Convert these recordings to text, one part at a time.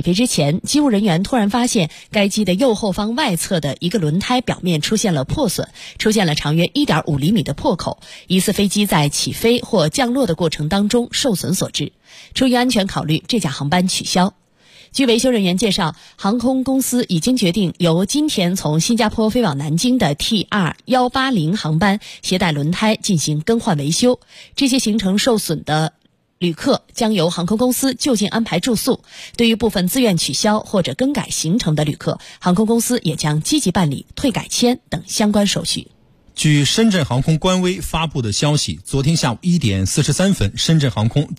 飞之前，机务人员突然发现该机的右后方外侧的一个轮胎表面出现了破损，出现了长约 1.5 厘米的破口，疑似飞机在起飞或降落的过程当中受损所致。出于安全考虑，这架航班取消。据维修人员介绍，航空公司已经决定由今天从新加坡飞往南京的 TR180 航班携带轮胎进行更换维修。这些行程受损的旅客将由航空公司就近安排住宿。对于部分自愿取消或者更改行程的旅客，航空公司也将积极办理退改签等相关手续。 据深圳航空官微发布的消息，昨天下午1点43分，深圳航空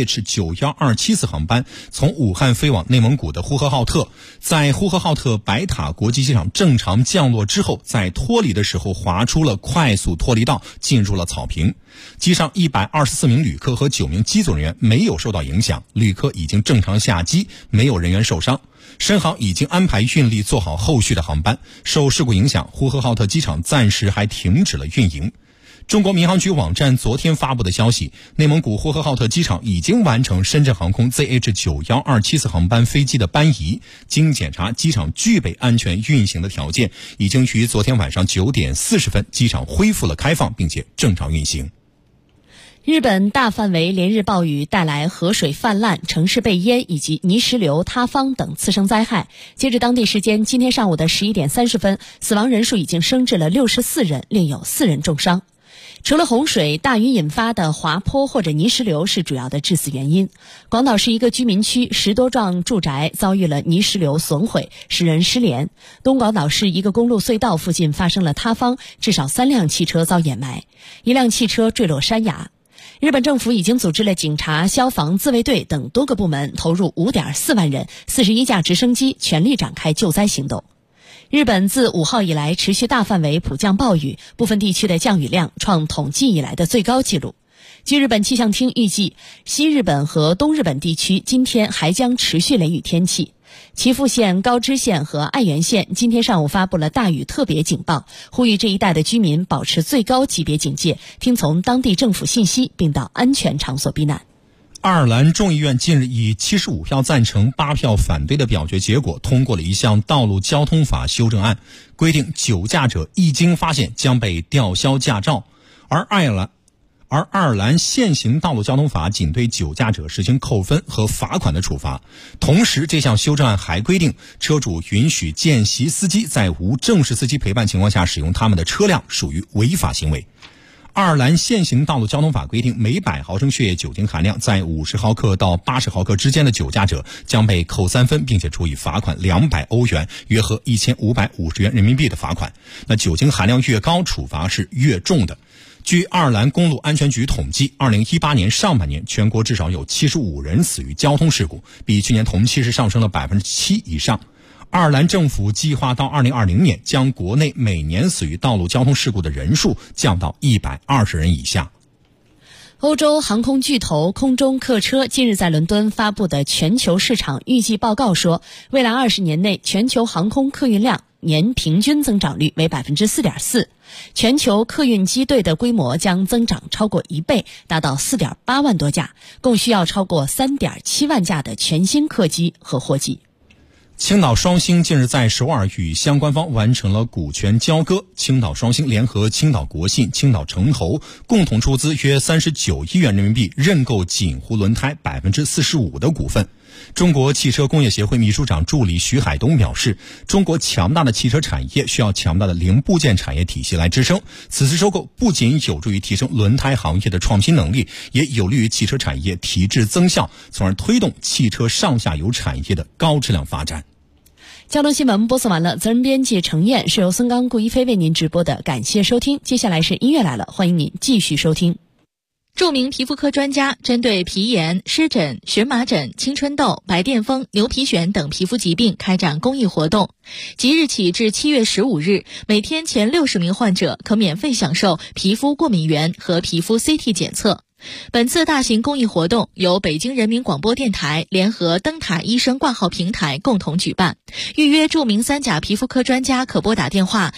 ZH91274次航班从武汉飞往内蒙古的呼和浩特，在呼和浩特白塔国际机场正常降落之后，在脱离的时候滑出了快速脱离道，进入了草坪。机上124名旅客和9名机组人员没有受到影响，旅客已经正常下机，没有人员受伤。深航已经安排运力做好后续的航班，受事故影响，呼和浩特机场暂时还停止了运营。中国民航局网站昨天发布的消息，内蒙古呼和浩特机场已经完成深圳航空 ZH91274次航班飞机的班移，经检查机场具备安全运行的条件，已经于昨天晚上9点40分机场恢复了开放并且正常运行。 日本大范围连日暴雨带来河水泛滥、城市被淹以及泥石流塌方等次生灾害。截至当地时间今天上午的11点30分，死亡人数已经升至了64人，另有4人重伤。除了洪水，大雨引发的滑坡或者泥石流是主要的致死原因。广岛市一个居民区10多幢住宅遭遇了泥石流损毁，使人失联。东广岛市一个公路隧道附近发生了塌方，至少3辆汽车遭掩埋，1辆汽车坠落山崖。日本政府已经组织了警察、消防、自卫队等多个部门，投入5.4万人、41架直升机，全力展开救灾行动。日本自5号以来持续大范围普降暴雨，部分地区的降雨量创统计以来的最高纪录。据日本气象厅预计，西日本和东日本地区今天还将持续雷雨天气。岐阜县、高知县和爱媛县今天上午发布了大雨特别警报，呼吁这一带的居民保持最高级别警戒，听从当地政府信息，并到安全场所避难。 爱尔兰众议院近日以75票赞成、8票反对的表决结果，通过了一项道路交通法修正案，规定酒驾者一经发现将被吊销驾照，而爱尔兰现行道路交通法仅对酒驾者实行扣分和罚款的处罚。同时，这项修正案还规定，车主允许见习司机在无正式司机陪伴情况下使用他们的车辆，属于违法行为。爱尔兰现行道路交通法规定，每100毫升血液酒精含量在50毫克到80毫克之间的酒驾者将被扣3分，并且处以罚款200欧元，约合1550元人民币的罚款。那酒精含量越高，处罚是越重的。据爱尔兰公路安全局统计，2018年上半年全国至少有75人死于交通事故，比去年同期是上升了7%以上。爱尔兰政府计划到2020年将国内每年死于道路交通事故的人数降到120人以下。 欧洲航空巨头空中客车近日在伦敦发布的全球市场预计报告说，未来20年内全球航空客运量年平均增长率为 4.4%， 全球客运机队的规模将增长超过1倍，达到 4.8 万多架，共需要超过 3.7 万架的全新客机和货机。 青岛双星近日在首尔与相关方完成了股权交割，青岛双星联合青岛国信、青岛城投共同出资约39亿元人民币认购锦湖轮胎 45% 的股份。中国汽车工业协会秘书长助理徐海东表示，中国强大的汽车产业需要强大的零部件产业体系来支撑，此次收购不仅有助于提升轮胎行业的创新能力，也有利于汽车产业提质增效，从而推动汽车上下游产业的高质量发展。 交通新闻播送完了，责任编辑程燕，是由孙刚、顾一飞为您直播的，感谢收听。接下来是音乐来了，欢迎您继续收听。 著名皮肤科专家针对皮炎、湿疹、荨麻疹、青春痘、白癜风、牛皮癣等皮肤疾病开展公益活动。即日起至7月15日，每天前60名患者可免费享受皮肤过敏原和皮肤 CT 检测。本次大型公益活动由北京人民广播电台联合灯塔医生挂号平台共同举办。预约著名3甲皮肤科专家可拨打电话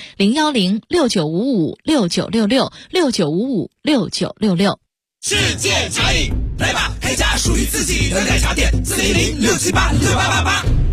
010-6955-6966 世界茶饮，来吧，开家属于自己的奶茶店，400-678-6888。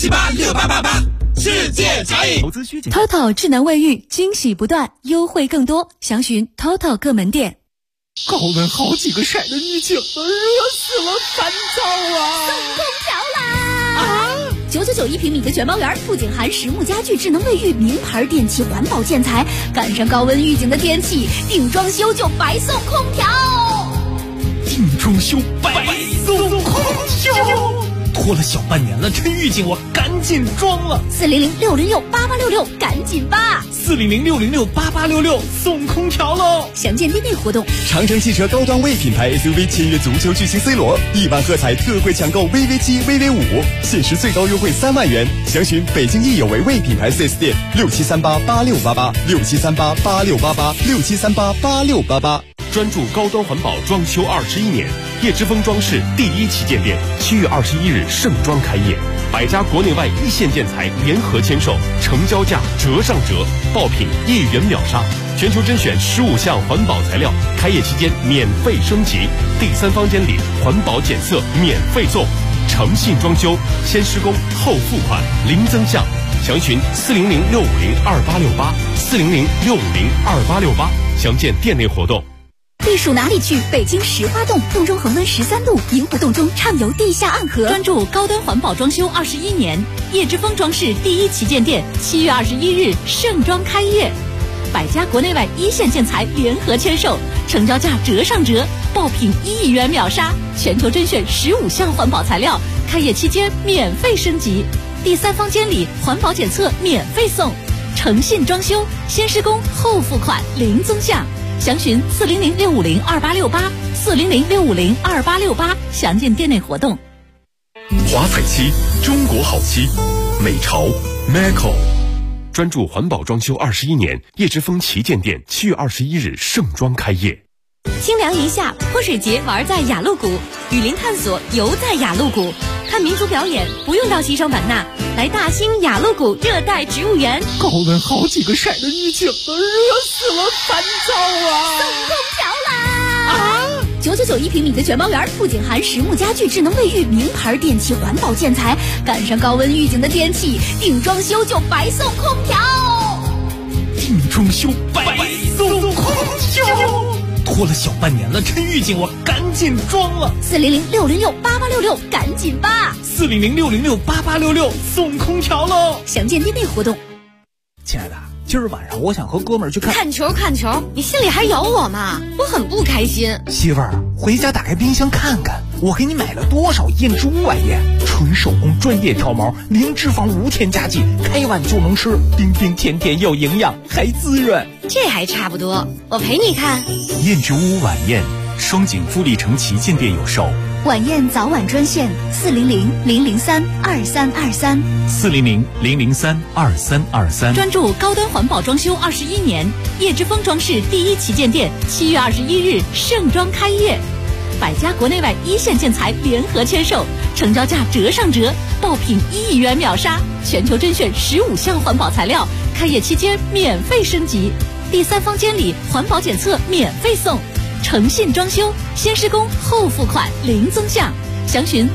8786888，世界茶饮。 投资需谨。 TOTO 智能卫浴惊喜不断，优惠更多，详询 TOTO 各门店。 高温好几个晒的预警，热死了，烦躁啊！ 送空调啦！999一平米的全包园，不仅含实木家具、智能卫浴、名牌电器、环保建材，赶上高温预警的天气，定装修就白送空调。 定装修白送空调。拖了小半年了，趁预警我赶紧装了。 400-606-8866，赶紧吧 ！400-606-8866，送空调喽！ 详见店内活动。 长城汽车高端 微品牌 SUV 签约足球巨星 C 罗，1万喝彩特惠抢购 VV7、VV5，限时最高优惠3万元。详询北京易有为微品牌 4S 店，67388688，67388688，67388688。 专注高端环保装修21年，叶之峰装饰第1旗舰店7月21日盛装开业，100家国内外一线建材联合签售，成交价折上折，爆品1元秒杀，全球甄选15项环保材料，开业期间免费升级，第3方监理，环保检测免费送，诚信装修，先施工后付款，零增项。详询400-650-2868，400-650-2868，详见店内活动。 避暑哪里去？北京石花洞，洞中恒温13度，银湖洞中畅游地下暗河。 专注高端环保装修21年，叶之峰装饰第1旗舰店7月21日盛装开业，100家国内外一线建材联合签售，成交价折上折，爆品1亿元秒杀，全球甄选15项环保材料，开业期间免费升级，第3方监理，环保检测免费送，诚信装修，先施工后付款，零增项。详询400-650-2868，400-650-2868，详见店内活动。 华彩漆，中国好漆，美潮 Maco。专注环保装修21年，叶之峰旗舰店7月21日盛装开业。 清凉一夏，泼水节玩在雅鹿谷，雨林探索游在雅鹿谷，看民族表演不用到西双版纳，来大兴雅鹿谷热带植物园。 高温好几个晒的预警，热死了，烦躁啊！ 送空调啦！999一平米的全包园，不仅含实木家具、智能卫浴、名牌电器、环保建材，赶上高温预警的天气，定装修就白送空调。 定装修白送空调。拖了小半年了，趁预警我赶紧装了。 400-606-8866，赶紧吧 ！400-606-8866，送空调喽！ 详见店内活动。 亲爱的，今儿晚上我想和哥们儿去看球，你心里还有我吗？我很不开心。 媳妇儿，回家打开冰箱看看，我给你买了多少燕之屋晚宴，纯手工专业挑毛，零脂肪无添加剂，开碗就能吃，冰冰甜甜有营养，还滋润。 这还差不多，我陪你看。 燕之屋晚宴，双井富力城旗舰店有售。 晚宴早晚专线 400-003-2323，400-003-2323。 专注高端环保装修21年，叶之峰装饰第1旗舰店7月21日盛装开业，100家国内外一线建材联合签售，成交价折上折，爆品1亿元秒杀，全球甄选15项环保材料，开业期间免费升级，第3方监理，环保检测免费送，诚信装修，先施工后付款，零增项。详询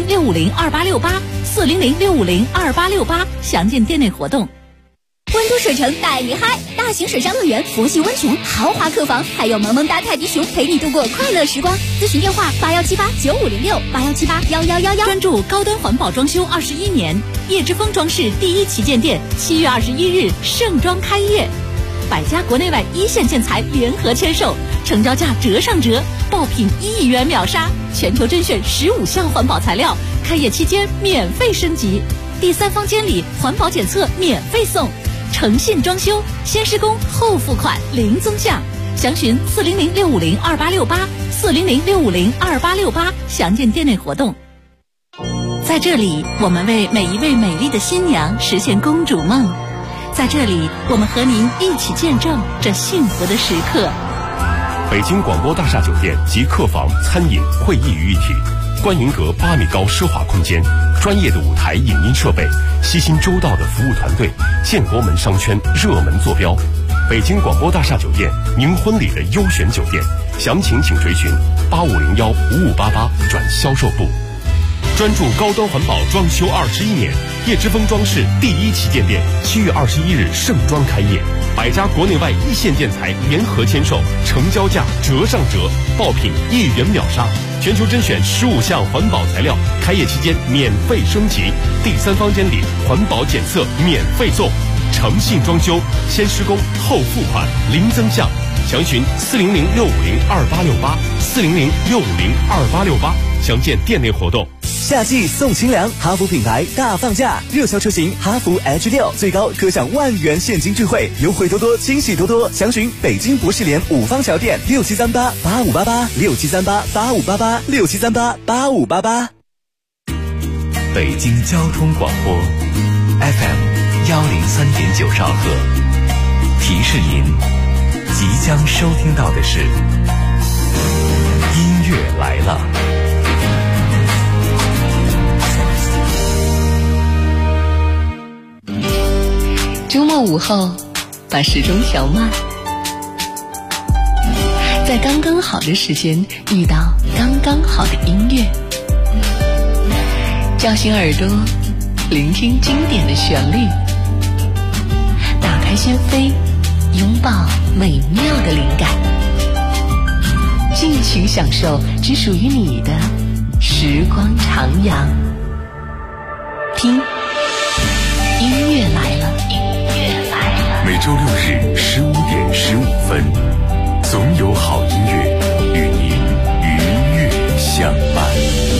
400-650-2868，400-650-2868，详见店内活动。 温都水城带你嗨，大型水上乐园、佛系温泉、豪华客房，还有萌萌哒泰迪熊陪你度过快乐时光。咨询电话81789506，81781111。 专注高端环保装修21年，叶之峰装饰第1旗舰店7月21日盛装开业，100家国内外一线建材联合签售，成交价折上折，爆品1亿元秒杀，全球甄选15项环保材料，开业期间免费升级，第3方监理，环保检测免费送，诚信装修，先施工后付款，零增项。详询400-650-2868，400-650-2868，详见店内活动。在这里，我们为每一位美丽的新娘实现公主梦。在这里，我们和您一起见证这幸福的时刻。 北京广播大厦酒店集客房、餐饮、会议于一体，观云阁8米高奢华空间，专业的舞台影音设备，悉心周到的服务团队，建国门商圈热门坐标。北京广播大厦酒店，您婚礼的优选酒店，详情请垂询8501-5588转销售部。 专注高端环保装修21年，叶之峰装饰第1旗舰店7月21日盛装开业，100家国内外一线建材联合签售，成交价折上折，爆品1元秒杀，全球甄选15项环保材料，开业期间免费升级，第三方监理，环保检测免费送，诚信装修，先施工后付款，零增项。详询400-650-2868，400-650-2868，详见店内活动。 夏季送清凉，哈弗品牌大放价，热销车型哈弗 H6 最高可享10000元现金钜惠，优惠多多，惊喜多多。详询北京博士联5方桥店67388588，67388588，67388588。 北京交通广播 FM 103.9兆赫，提示您即将收听到的是音乐来了。 周末午后，把时钟调慢，在刚刚好的时间遇到刚刚好的音乐，叫醒耳朵，聆听经典的旋律，打开心扉，拥抱美妙的灵感，尽情享受只属于你的时光徜徉。听，音乐来了，音乐来了。 每周6日15点15分，总有好音乐与您愉悦相伴。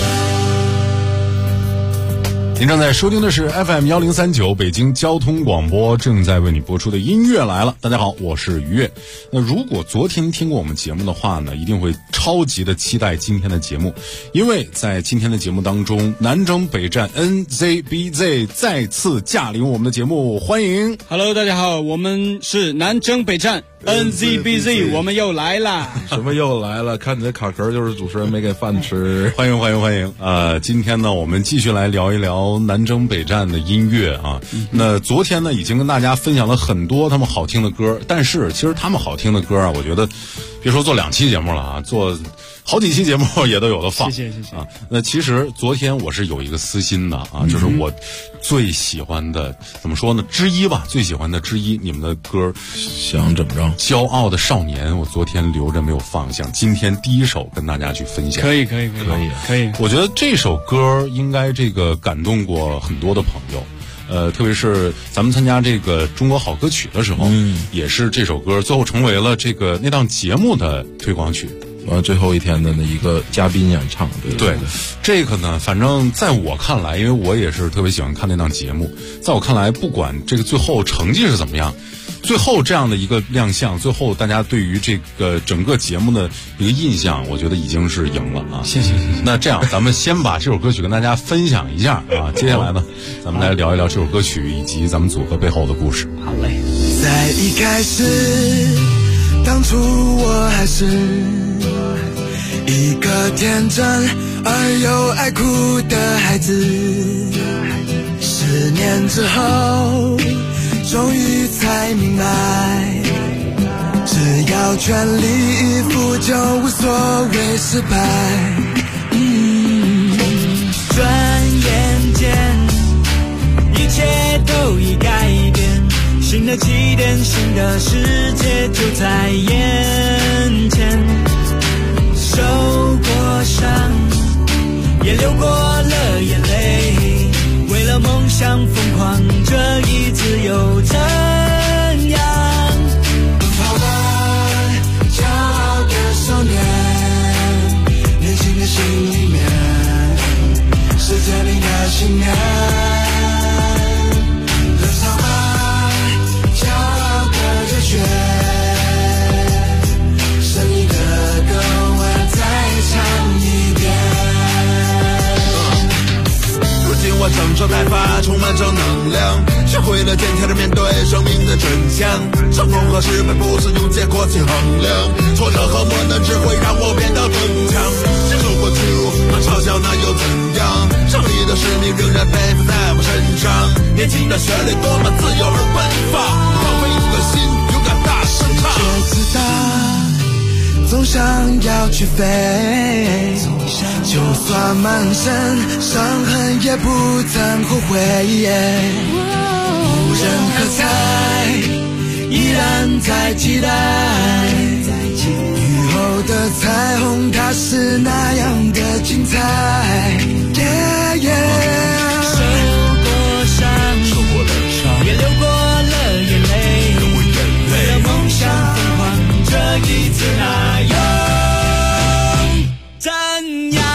您正在收听的是 FM 1039北京交通广播，正在为你播出的音乐来了。大家好，我是于悦。那如果昨天听过我们节目的话呢，一定会超级的期待今天的节目，因为在今天的节目当中，南征北战 NZBZ 再次驾临我们的节目，欢迎。 Hello， 大家好，我们是南征北战 NZBZ， 我们又来了。 什么又来了？看你的卡壳就是主持人没给饭吃。欢迎欢迎欢迎。今天呢，我们继续来聊一聊南征北战的音乐啊。那昨天呢，已经跟大家分享了很多他们好听的歌，但是其实他们好听的歌啊，我觉得别说做2期节目了啊，做好几期节目也都有的放。 谢谢谢谢啊。 那其实昨天我是有一个私心的啊，就是我最喜欢的怎么说呢之一吧，最喜欢的之一，你们的歌想怎么着？骄傲的少年，我昨天留着没有放，想今天第一首跟大家去分享。 可以。 我觉得这首歌应该感动过很多的朋友。特别是咱们参加这个中国好歌曲的时候，也是这首歌最后成为了那档节目的推广曲。 最后一天的那一个嘉宾演唱，对， 这个呢，反正在我看来，因为我也是特别喜欢看那档节目，在我看来，不管这个最后成绩是怎么样，最后这样的一个亮相，最后大家对于这个整个节目的一个印象，我觉得已经是赢了啊！ 谢谢。 那这样，咱们先把这首歌曲跟大家分享一下啊，接下来呢，咱们来聊一聊这首歌曲以及咱们组合背后的故事。 好嘞。 在一开始，当初我还是一个天真而又爱哭的孩子，10年之后终于才明白，只要全力以赴就无所谓失败。转眼间一切都已改变，新的起点，新的世界就在眼前，受过伤也流过了眼泪，为了梦想疯狂，这一次又怎样？奔跑吧，骄傲的少年，年轻的心里面是坚定的信念。燃烧吧，骄傲的热血，胜利的歌我再唱一遍。如今我整装待发，充满正能量，学会了坚强地面对生命的真相。成功和失败不是用结果去衡量，挫折和磨难只会让我变得更强。接受过屈辱和嘲笑，那又怎样？胜利的使命仍然背负在我身上。年轻的旋律多么自由而奔放，放飞你的心，勇敢大声唱。 总想要去飞，就算满身伤痕也不曾后悔。无人喝彩，依然在期待雨后的彩虹，它是那样的精彩。受过伤，也流过了眼泪，为了梦想疯狂，这一次那又怎样？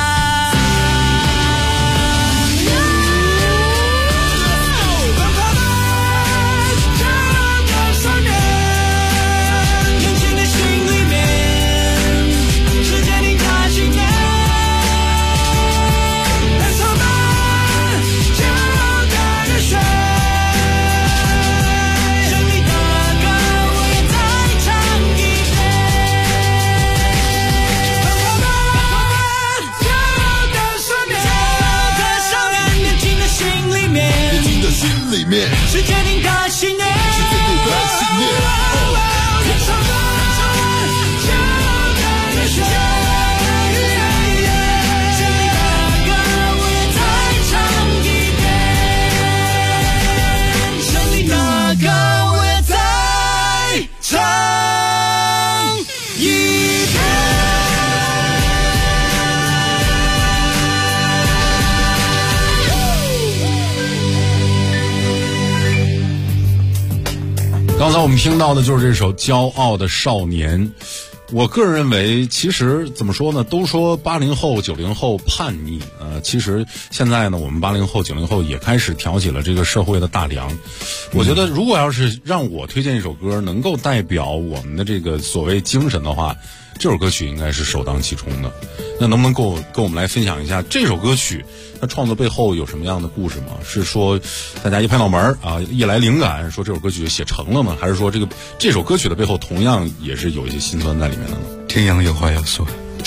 是坚定的信念，是坚定的信念。天上的就在这水，胜利的歌我也再唱一遍，胜利的歌我也再唱一遍。 刚才我们听到的就是这首《骄傲的少年》。我个人认为，其实怎么说呢？都说80后、90后叛逆，其实现在呢，我们80后、90后也开始挑起了这个社会的大梁。我觉得，如果要是让我推荐一首歌，能够代表我们的这个所谓精神的话，这首歌曲应该是首当其冲的。那能不能跟我们来分享一下这首歌曲它创作背后有什么样的故事吗？是说大家一拍脑门啊，一来灵感，说这首歌曲就写成了吗？还是说这首歌曲的背后同样也是有一些心酸在里面的呢？ 天阳有话要说，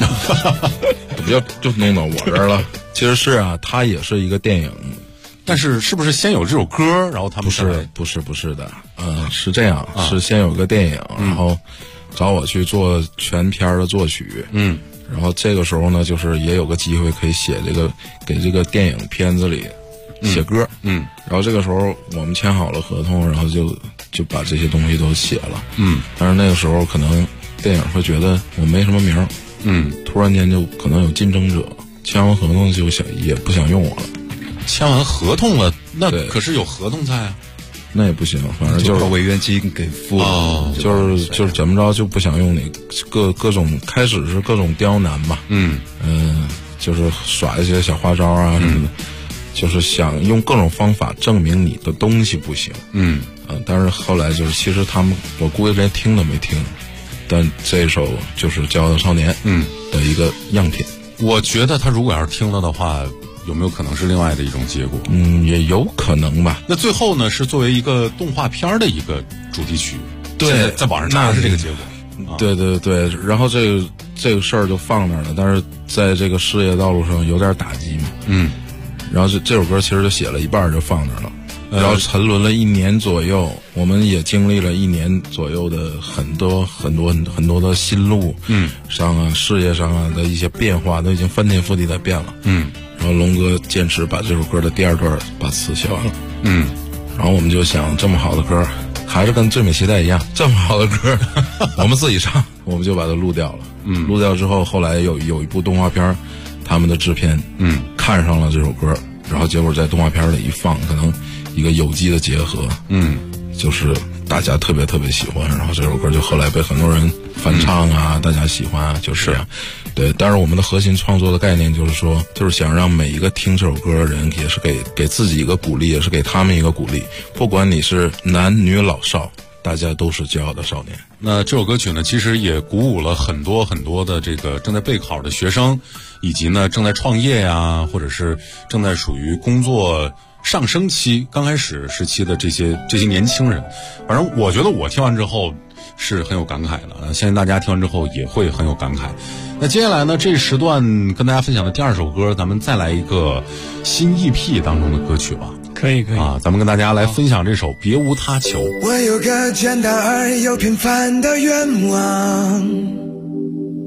就弄到我这儿了。其实是啊，它也是一个电影， 但是是不是先有这首歌，然后他们不是的，是这样，是先有个电影，然后找我去做全片的作曲，然后这个时候呢，就是也有个机会可以写给这个电影片子里写歌，然后这个时候我们签好了合同，然后就把这些东西都写了，但是那个时候可能电影会觉得我没什么名，突然间就可能有竞争者签完合同就也不想用我了， 签完合同了，那可是有合同在啊。 那也不行，反正就是违约金给付了， 就是怎么着就不想用你各种，开始是各种刁难吧，就是耍一些小花招啊什么的，就是想用各种方法证明你的东西不行，但是后来就是其实他们我估计连听都没听，但这首就是《骄傲的少年》的一个样品。 我觉得他如果要是听了的话，有没有可能是另外的一种结果？ 也有可能吧。 那最后呢，是作为一个动画片的一个主题曲， 对， 在网上查的是这个结果。 对，然后这个事儿就放那儿了，但是在这个事业道路上有点打击嘛。然后这首歌其实就写了一半就放那儿了，然后沉沦了1年左右，我们也经历了1年左右的很多的心路上啊、事业上啊的一些变化，都已经翻天覆地的变了。然后龙哥坚持把这首歌的第2段把词写完了。然后我们就想，这么好的歌，还是跟最美期待一样，这么好的歌，我们自己唱，我们就把它录掉了。录掉之后，后来有一部动画片，他们的制片看上了这首歌，然后结果在动画片里一放，可能一个有机的结合，就是大家特别喜欢，然后这首歌就后来被很多人翻唱啊，大家喜欢啊，就是这样。对，但是我们的核心创作的概念就是说，就是想让每一个听这首歌的人，也是给自己一个鼓励，也是给他们一个鼓励。不管你是男女老少，大家都是骄傲的少年。 那这首歌曲呢，其实也鼓舞了很多的这个正在备考的学生，以及呢正在创业呀，或者是正在属于工作上升期刚开始时期的这些年轻人。反正我觉得我听完之后是很有感慨的，相信大家听完之后也会很有感慨。那接下来呢，这时段跟大家分享的第2首歌，咱们再来一个新 EP 当中的歌曲吧。 可以啊，咱们跟大家来分享这首《别无他求》。 我有个简单而又平凡的愿望，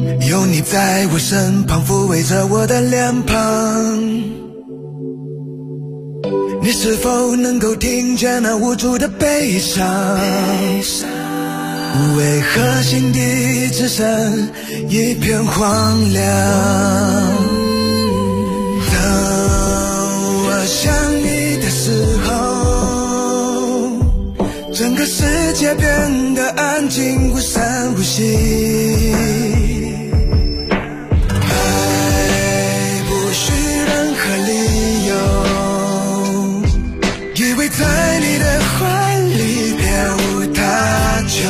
有你在我身旁抚慰着我的脸庞，你是否能够听见那无助的悲伤？为何心底只剩一片荒凉？当我想你的时候，整个世界变得安静，无声无息。爱不需任何理由，依偎在你的怀里，别无他求。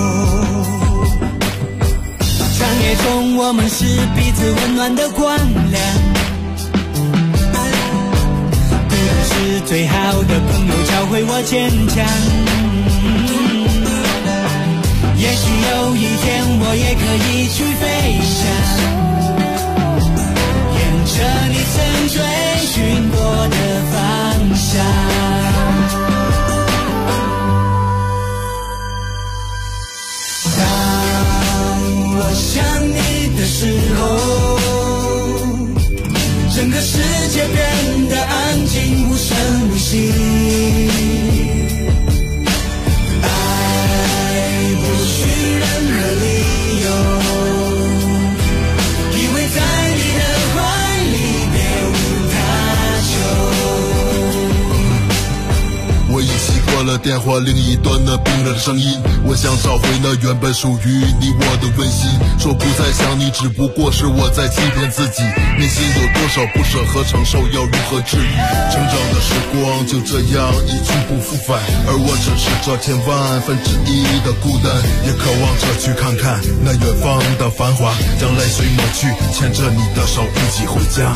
长夜中，我们是彼此温暖的光亮。孤独是最好的朋友，教会我坚强。也许有一天，我也可以去飞翔，沿着你曾追寻过的方向。当我想你的时候，整个世界变得安静，无声无息。爱不需任何理由，依偎在你的怀里，别无他求。 我已习惯了电话另一端那冰冷的声音，我想找回那原本属于你我的温馨。说不再想你，只不过是我在欺骗自己。内心有多少不舍和承受，要如何治愈？成长的时光就这样一去不复返，而我只是这千万分之一的孤单，也渴望着去看看那远方的繁华，将泪水抹去，牵着你的手一起回家。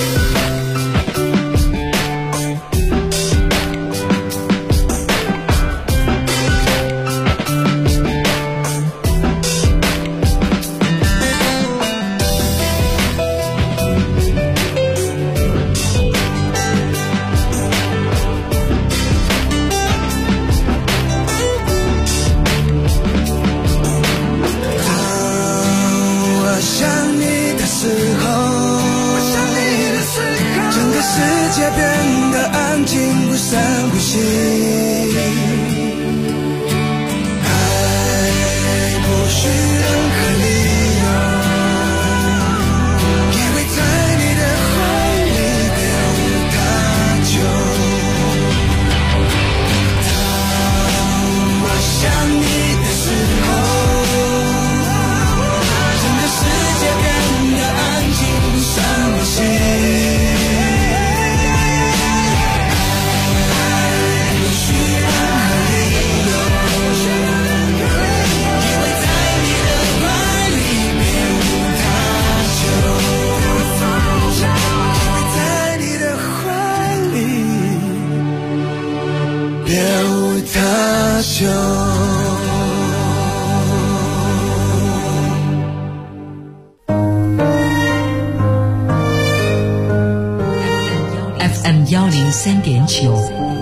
103.9，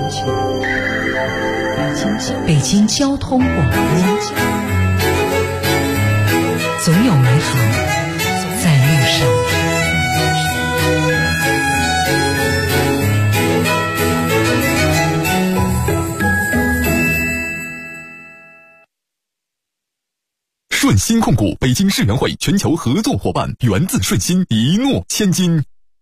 北京交通广播，总有美好在路上。 顺鑫控股北京世园会全球合作伙伴，源自顺鑫，一诺千金。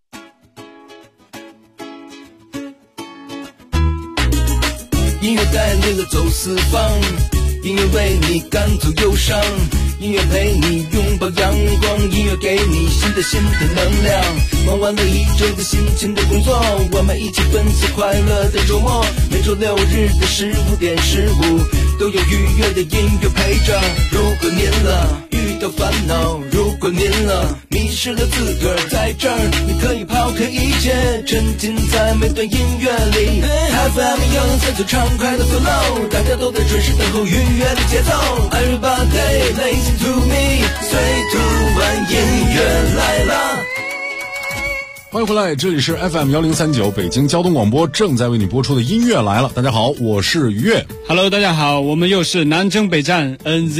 音乐带领了走四方，音乐为你赶走忧伤，音乐陪你拥抱阳光，音乐给你新的能量。忙完了一周的辛勤的工作，我们一起奔赴快乐的周末。每周六日的15点15，都有愉悦的音乐陪着。如果您遇到烦恼，如果您迷失了自个儿，在这儿你可以抛开一切，沉浸在每段音乐里。FM 103.9畅快的 flow， 大家都在准时等候愉悦的节奏。Everybody listen to me， 随突然音乐来了。 欢迎回来，这里是 FM1039 北京交通广播正在为你播出的音乐来了。大家好，我是于越。 Hello， 大家好，我们又是南征北战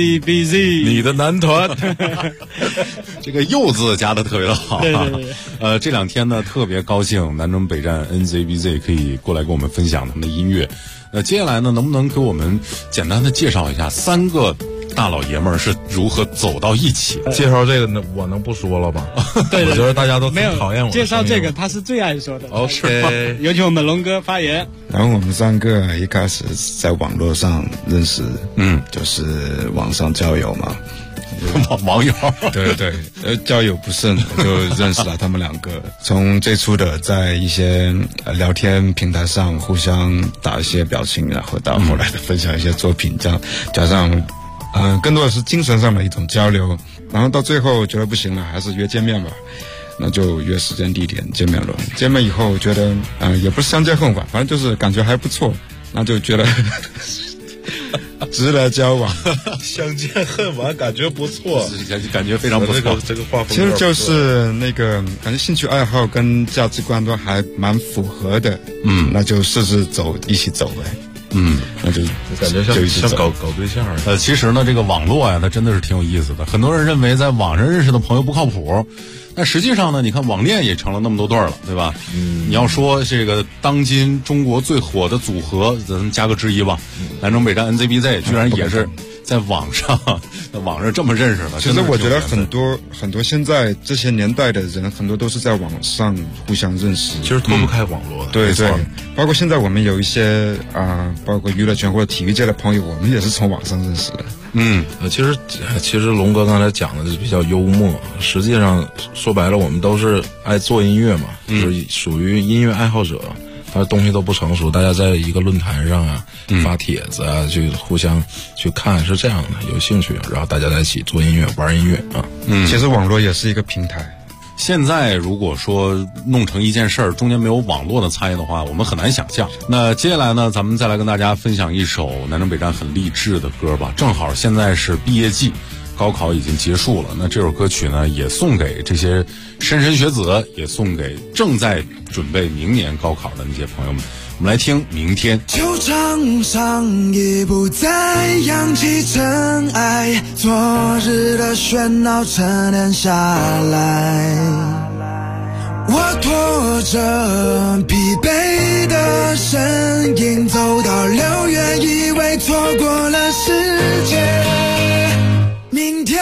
NZBZ， 你的男团。 这个又字加的特别的好。 对对对。 这两天呢特别高兴，南征北战 NZBZ 可以过来跟我们分享他们的音乐。接下来呢，能不能给我们简单的介绍一下3个大老爷们儿是如何走到一起？ 介绍这个我能不说了吧？ 对， 我觉得大家都没有讨厌我。 介绍这个他是最爱说的。 OK， 有请我们龙哥发言。 然后我们3个一开始在网络上认识，就是网上交友嘛。 网友， 对对，交友不慎就认识了他们2个。从最初的在一些聊天平台上互相打一些表情，然后到后来的分享一些作品，加上更多的是精神上的一种交流。然后到最后觉得不行了，还是约见面吧。那就约时间地点见面了。见面以后觉得也不是相见恨晚，反正就是感觉还不错，那就觉得值得交往。 相见恨晚，感觉不错， 感觉非常不错。 这个画风其实就是那个感觉兴趣爱好跟价值观都还蛮符合的。那就试试一起走呗。那就感觉像搞对象。 其实呢，这个网络呀，它真的是挺有意思的。很多人认为在网上认识的朋友不靠谱，但实际上呢，你看网恋也成了那么多对了，对吧？你要说这个当今中国最火的组合，咱们加个之一吧，南征北战 NZBZ 居然也是在网上这么认识的。 其实我觉得很多现在这些年代的人，很多都是在网上互相认识， 其实脱不开网络的。 对对，包括现在我们有一些包括娱乐圈或者体育界的朋友，我们也是从网上认识的。 其实龙哥刚才讲的是比较幽默，实际上说白了，我们都是爱做音乐嘛，就是属于音乐爱好者。他东西都不成熟，大家在一个论坛上发帖子去互相去看，是这样的，有兴趣，然后大家在一起做音乐玩音乐其实网络也是一个平台。 现在如果说弄成一件事儿，中间没有网络的参与的话，我们很难想象。那接下来呢，咱们再来跟大家分享一首南征北战很励志的歌吧。正好现在是毕业季，高考已经结束了，那这首歌曲呢，也送给这些莘莘学子，也送给正在准备明年高考的那些朋友们。我们来听《明天》。 球场上已不再扬起尘埃，昨日的喧闹沉淀下来，我拖着疲惫的身影走到6月，以为错过了世界。明天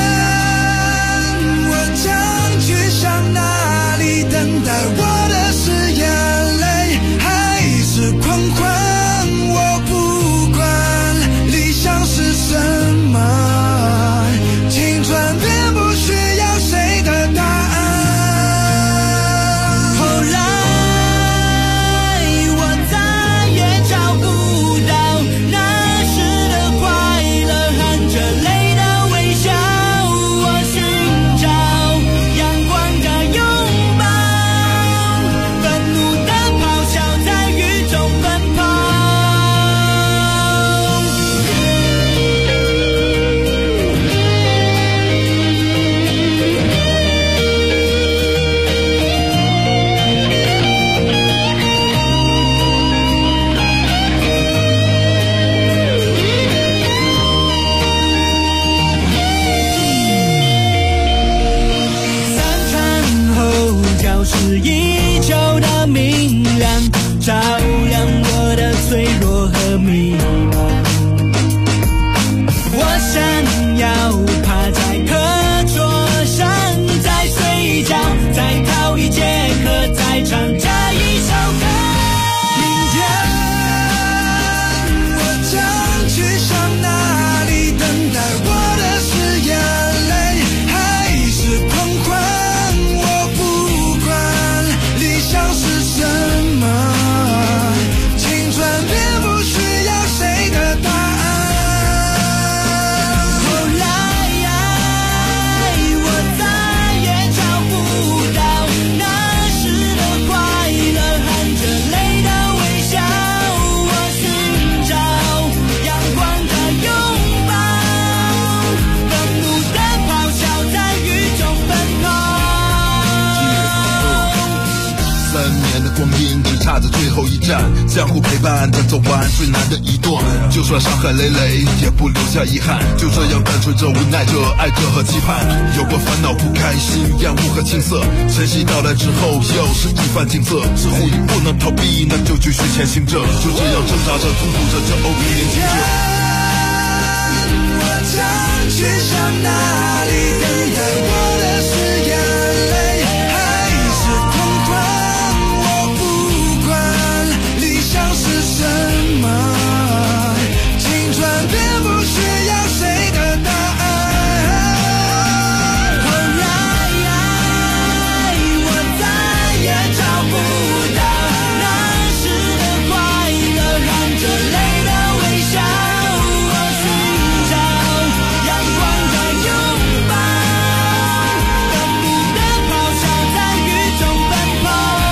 我将去向哪里，等待我的是眼泪还是狂欢，我不管理想是什么，青春并不需要谁的答案。后来最后一站，相互陪伴着走完最难的一段。就算伤痕累累，也不留下遗憾。就这样单纯着、无奈着、爱着和期盼。有过烦恼、不开心、厌恶和青涩，晨曦到来之后，又是一番景色。似乎已不能逃避，那就继续前行着。就这样挣扎着、痛苦着，这 OP 年轻着。 我常去向哪里等待，我的是眼泪还是痛快，我不管理想是什么，青春并不需要谁的答案。我再也找不到那时的快乐，含着泪的微笑，我寻找阳光的拥抱，等不得咆哮在雨中奔跑。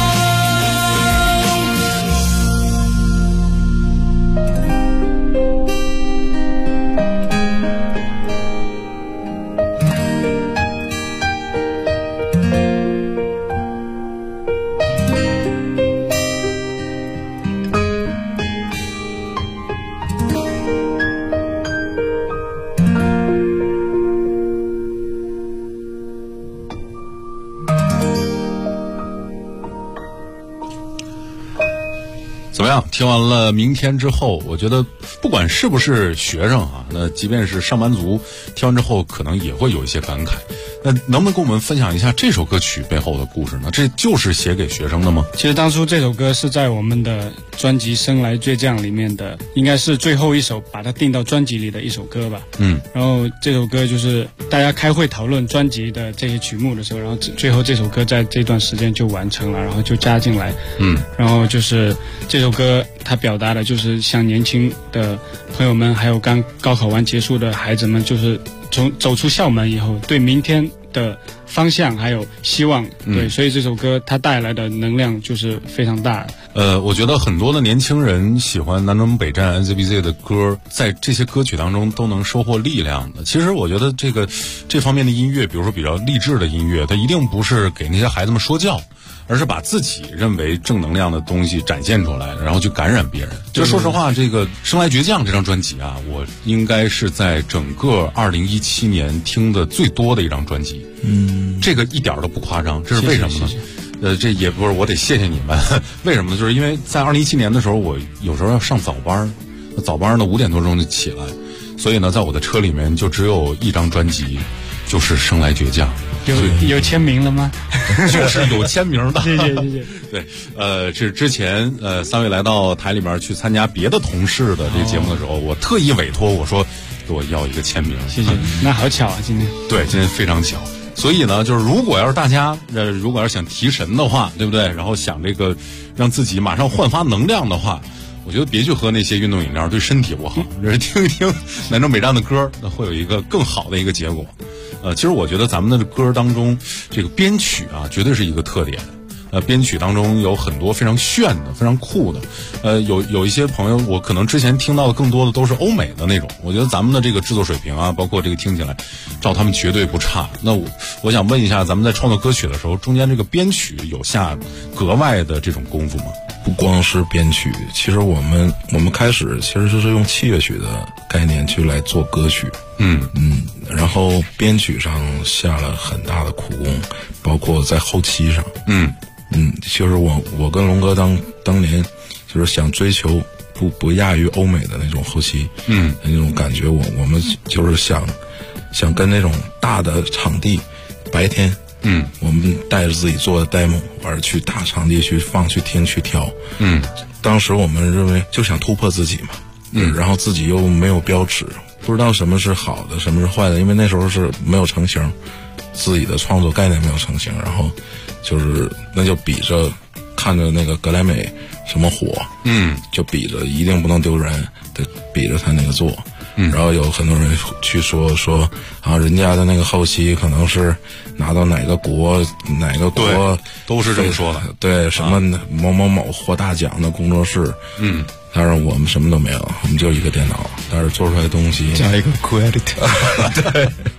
怎么样？听完了明天之后，我觉得不管是不是学生啊，那即便是上班族，听完之后可能也会有一些感慨。那能不能跟我们分享一下这首歌曲背后的故事呢？这就是写给学生的吗？ 其实当初这首歌是在我们的专辑《生来倔强》里面的，应该是最后一首把它定到专辑里的一首歌吧。然后这首歌就是大家开会讨论专辑的这些曲目的时候，然后最后这首歌在这段时间就完成了，然后就加进来。然后就是这首歌它表达的就是像年轻的朋友们，还有刚高考完结束的孩子们，就是从走出校门以后，对明天的方向还有希望。对，所以这首歌它带来的能量就是非常大。 我觉得很多的年轻人喜欢南征北战 NZBZ 的歌，在这些歌曲当中都能收获力量的。其实我觉得这方面的音乐，比如说比较励志的音乐，它一定不是给那些孩子们说教，而是把自己认为正能量的东西展现出来，然后去感染别人。就说实话，这个《生来倔强》这张专辑啊，我应该是在整个2017年听的最多的一张专辑。这个一点都不夸张，这是为什么呢？这也不是我得谢谢你们，为什么呢？就是因为在2017年的时候，我有时候要上早班，早班呢5点多钟就起来，所以呢，在我的车里面就只有一张专辑，就是《生来倔强》。 有签名了吗？ 就是有签名的。 谢谢。 对，是之前3位来到台里边去参加别的同事的这个节目的时候，我特意委托我说给我要一个签名。 谢谢。那好巧啊，今天。 对，今天非常巧。所以呢，就是如果要是大家如果要是想提神的话，对不对？然后想这个让自己马上焕发能量的话，我觉得别去喝那些运动饮料，对身体不好。就是听一听南征北战的歌，那会有一个更好的一个结果。其实我觉得咱们的歌当中，这个编曲啊，绝对是一个特点。编曲当中有很多非常炫的、非常酷的。有一些朋友，我可能之前听到的更多的都是欧美的那种。我觉得咱们的这个制作水平啊，包括这个听起来，照他们绝对不差。那我想问一下，咱们在创作歌曲的时候，中间这个编曲有下格外的这种功夫吗？ 不光是编曲，其实我们开始其实是用器乐曲的概念去来做歌曲。然后编曲上下了很大的苦功，包括在后期上。就是我跟龙哥当年就是想追求不亚于欧美的那种后期，那种感觉，我们就是想跟那种大的场地，白天，我们带着自己做的 demo 而去大场地去放去听去挑，当时我们认为就想突破自己嘛，然后自己又没有标尺，不知道什么是好的，什么是坏的，因为那时候是没有成型，自己的创作概念没有成型，然后就是那就比着看着那个格莱美什么火，就比着一定不能丢人，得比着他那个做。然后有很多人去说啊，人家的那个后期可能是拿到哪个国都是这么说的， 对，什么某某某获大奖的工作室，但是我们什么都没有，我们就一个电脑，但是做出来的东西加一个 credit， 对，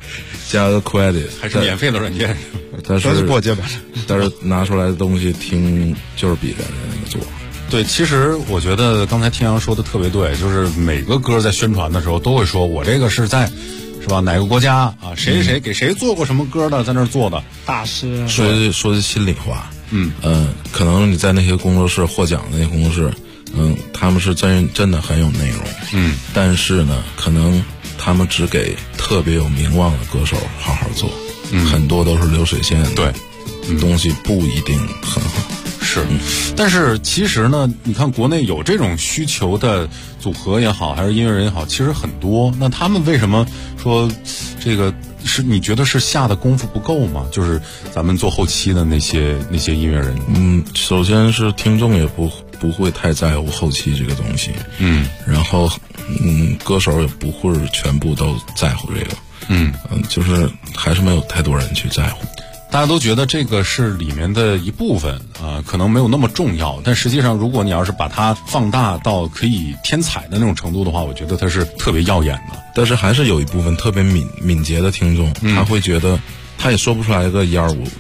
加个 credit， 还是免费的软件， 但是都是破解版， 但是拿出来的东西听就是比人家那个做。 对，其实我觉得刚才天阳说的特别对，就是每个歌在宣传的时候都会说我这个是在是吧哪个国家啊，谁谁给谁做过什么歌的，在那儿做的大师。 说句心里话，可能你在那些工作室获奖的那些工作室，他们是真的很有内容，但是呢，可能他们只给特别有名望的歌手好好做，很多都是流水线， 对， 东西不一定很好。 是，但是其实呢，你看国内有这种需求的组合也好，还是音乐人也好，其实很多。那他们为什么说这个是你觉得是下的功夫不够吗？就是咱们做后期的那些音乐人。 首先是听众也不会太在乎后期这个东西，然后歌手也不会全部都在乎这个，就是还是没有太多人去在乎。 大家都觉得这个是里面的一部分可能没有那么重要，但实际上如果你要是把它放大到可以添彩的那种程度的话，我觉得它是特别耀眼的。 但是还是有一部分特别敏捷的听众，他会觉得他也说不出来个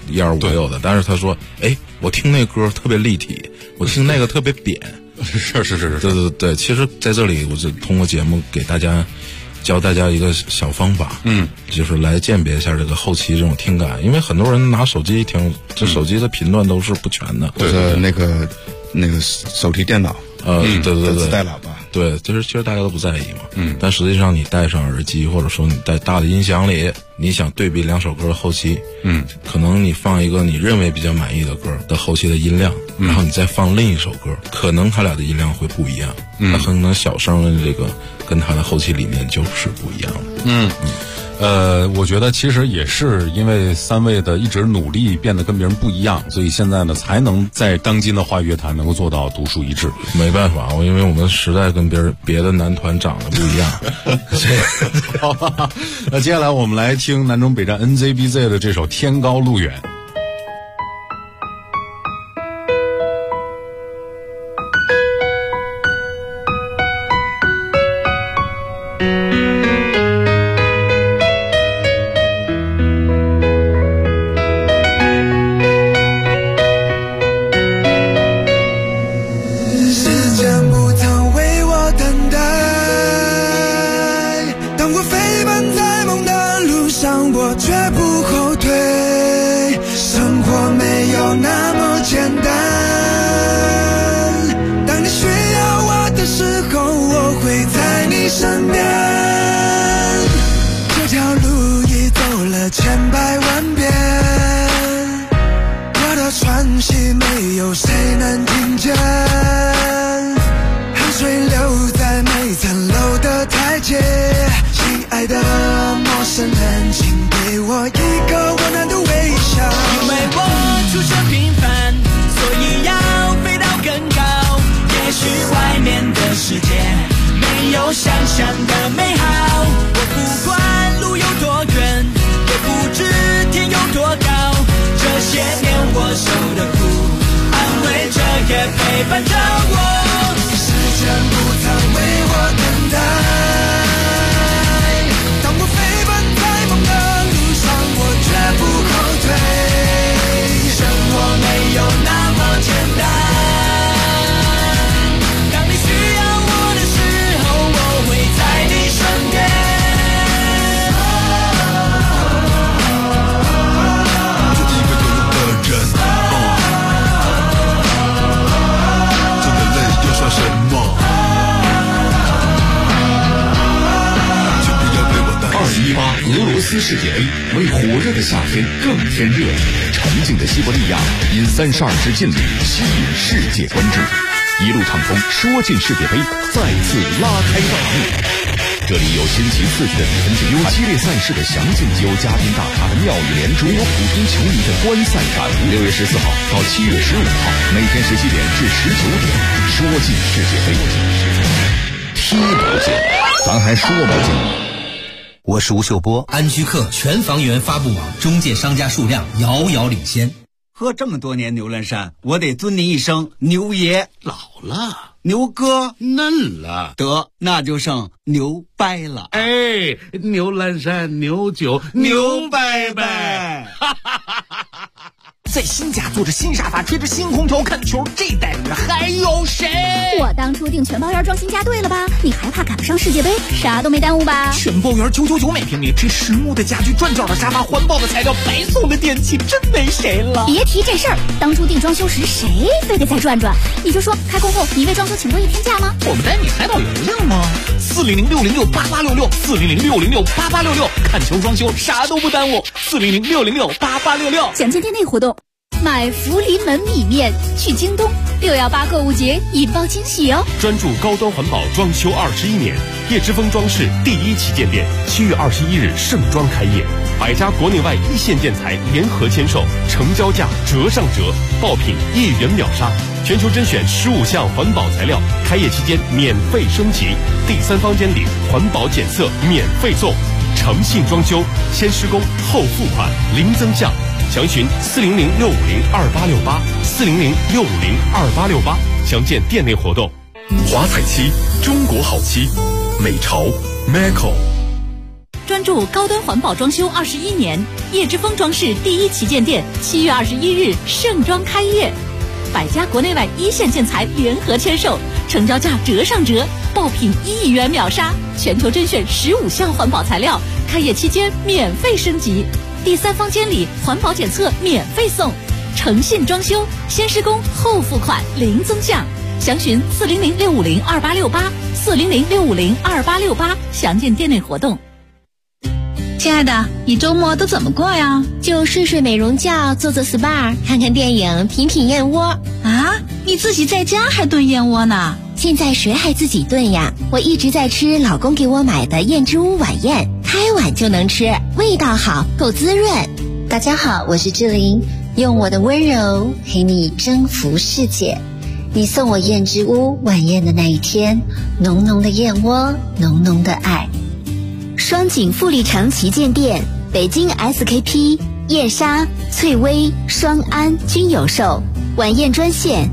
125的，但是他说，我听那歌特别立体，我听那个特别扁。 是， 对，其实在这里我是通过节目给大家教大家一个小方法，就是来鉴别一下这个后期这种听感，因为很多人拿手机听，这手机的频段都是不全的， 或者那个手提电脑， 对， 自带喇叭， 对，其实大家都不在意嘛，但实际上你戴上耳机，或者说你在大的音响里，你想对比两首歌的后期，可能你放一个你认为比较满意的歌的后期的音量，然后你再放另一首歌，可能它俩的音量会不一样，它可能小声的这个跟它的后期理念就是不一样的。 我觉得其实也是因为三位的一直努力变得跟别人不一样，所以现在呢才能在当今的华语乐坛能够做到独树一帜。 没办法，因为我们实在跟别的男团长得不一样。 好吧，那接下来我们来听南中北站 NZBZ 的这首《天高路远》。 世界杯为火热的夏天更添热，沉静的西伯利亚因32支劲旅吸引世界关注，一路畅通说进世界杯再次拉开大幕。这里有新奇刺激的比分景，有激烈赛事的详尽，有嘉宾大咖的妙语连珠，有普通球迷的观赛感悟。6月14号到7月15号，每天17点至19点，说进世界杯，踢不进，咱还说不进。 我是吴秀波，安居客全房源发布网中介商家数量遥遥领先。 喝这么多年牛栏山，我得尊您一声牛爷。 老了， 牛哥嫩了， 得那就剩牛掰了。 哎，牛栏山牛酒牛掰掰。 在新家坐着新沙发，吹着新空调看球，这待遇还有谁？ 我当初订全包园装新家对了吧？你还怕赶不上世界杯？啥都没耽误吧？ 全包园999每平米，这实木的家具、转角的沙发、环保的材料、白送的电器，真没谁了。 别提这事儿，当初订装修时谁非得再转转？你就说开工后你为装修请多一天假吗？ 我们带你海岛游游吗？400-606-8866，400-606-8866，看球装修啥都不耽误。400-606-8866， 详见店内活动。买福临门米面去京东，618购物节引爆惊喜哦！ 专注高端环保装修21年，叶之峰装饰第1旗舰店7月21日盛装开业，100家国内外一线建材联合签售，成交价折上折，爆品1元秒杀，全球甄选15项环保材料，开业期间免费升级，第3方监理，环保检测免费送，诚信装修，先施工后付款，零增项。详询400-650-2868，400-650-2868，详见店内活动。 华彩漆，中国好漆，美潮 Macco。 专注高端环保装修21年，叶之峰装饰第1旗舰店7月21日盛装开业，100家国内外一线建材联合签售，成交价折上折，爆品1亿元秒杀，全球甄选15项环保材料，开业期间免费升级，第3方监理，环保检测免费送，诚信装修，先施工后付款，零增项。详询400-650-2868，400-650-2868，详见店内活动。 亲爱的，你周末都怎么过呀？ 就睡睡美容觉，做做 SPA， 看看电影，品品燕窝。 啊，你自己在家还炖燕窝呢？ 现在谁还自己炖呀？我一直在吃老公给我买的燕之屋晚宴，开碗就能吃，味道好，够滋润。大家好，我是志玲，用我的温柔陪你征服世界。你送我燕之屋晚宴的那一天，浓浓的燕窝，浓浓的爱。双井富力城旗舰店、北京 SKP、燕莎、翠微、双安均有售。晚宴专线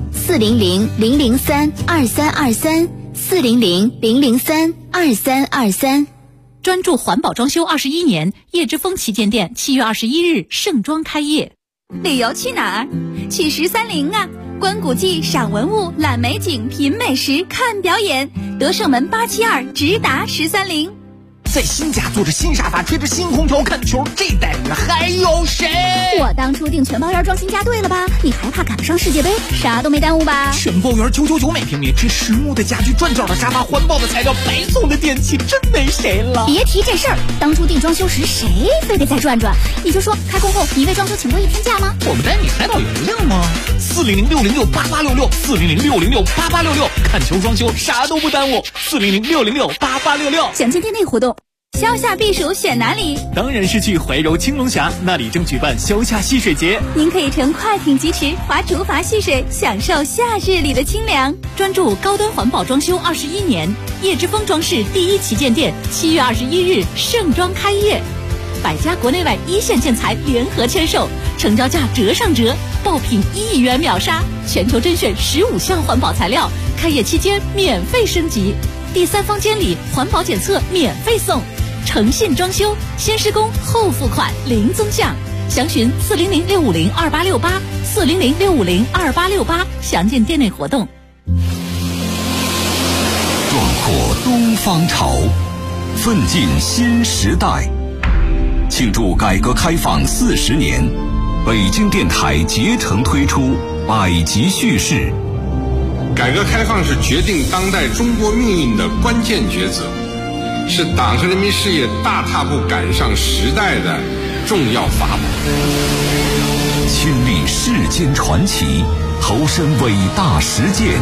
400-003-2323，400-003-2323。 专注环保装修21年，叶之峰旗舰店7月21日盛装开业。 旅游去哪儿？去130啊！观古迹、赏文物、览美景、品美食、看表演。德胜门872直达130。 在新家坐着新沙发，吹着新空调看球，这待遇还有谁？ 我当初订全包园装新家对了吧？你还怕赶不上世界杯？啥都没耽误吧？ 全包园999每平米，这实木的家具、转角的沙发、环保的材料、白送的电器，真没谁了。 别提这事儿，当初订装修时谁非得再转转？你就说开工后你为装修请多1天假吗？ 我们带你海岛游游吗？400-606-8866，400-606-8866，看球装修啥都不耽误。400-606-8866， 详见店内活动。消夏避暑选哪里？ 当然是去怀柔青龙峡，那里正举办消夏戏水节。 您可以乘快艇疾驰，划竹筏戏水，享受夏日里的清凉。 专注高端环保装修21年，叶之峰装饰第1旗舰店7月21日盛装开业，100家国内外一线建材联合签售，成交价折上折，爆品1亿元秒杀，全球甄选15项环保材料，开业期间免费升级，第3方监理，环保检测免费送，诚信装修，先施工后付款，零增项。详询400-650-2868，400-650-2868，详见店内活动。 壮阔东方潮，奋进新时代。庆祝改革开放40年，北京电台竭诚推出百集叙事。 改革开放是决定当代中国命运的关键抉择，是党和人民事业大踏步赶上时代的重要法宝。 亲历世间传奇，投身伟大实践，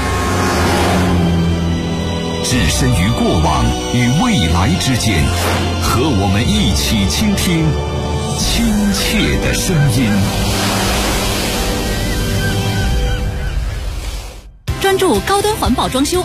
置身于过往与未来之间，和我们一起倾听亲切的声音。 专注高端环保装修